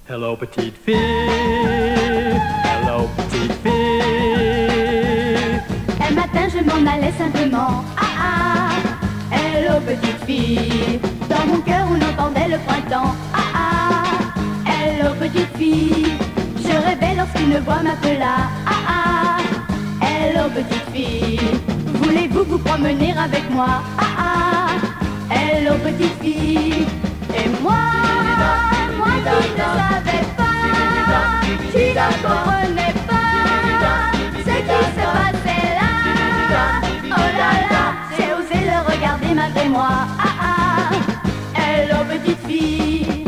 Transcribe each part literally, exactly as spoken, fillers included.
Hello petite fille, hello petite fille. Un matin je m'en allais simplement, ah ah. Hello petite fille, dans mon cœur on entendait le printemps, ah ah. Hello petite fille, je rêvais lorsqu'une voix m'appela, ah ah. Hello petite fille, voulez-vous vous promener avec moi, ah ah. Hello petite fille, et moi, moi qui ne savais pas, qui ne comprenais pas ce qui se passait là. Oh là là, j'ai osé le regarder malgré moi, ah ah. Hello petite fille.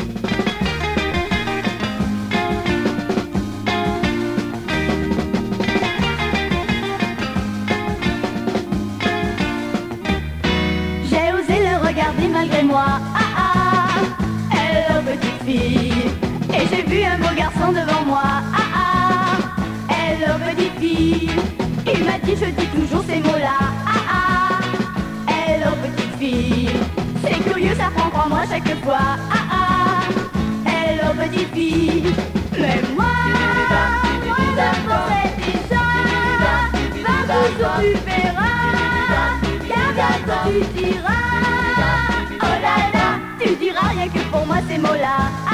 J'ai osé le regarder malgré moi, ah ah. Hello petite fille. Et j'ai vu un beau garçon devant moi, ah ah. Hello petite fille. Il m'a dit je dis toujours ces mots-là, ah ah. Hello petite fille. C'est curieux, ça prend trois mois chaque fois, ah ah. Hello petite fille. Mais moi, moi je pensais déjà, va toujours tu verras, car bientôt tu diras, oh là là, tu diras rien que pour moi ces mots-là.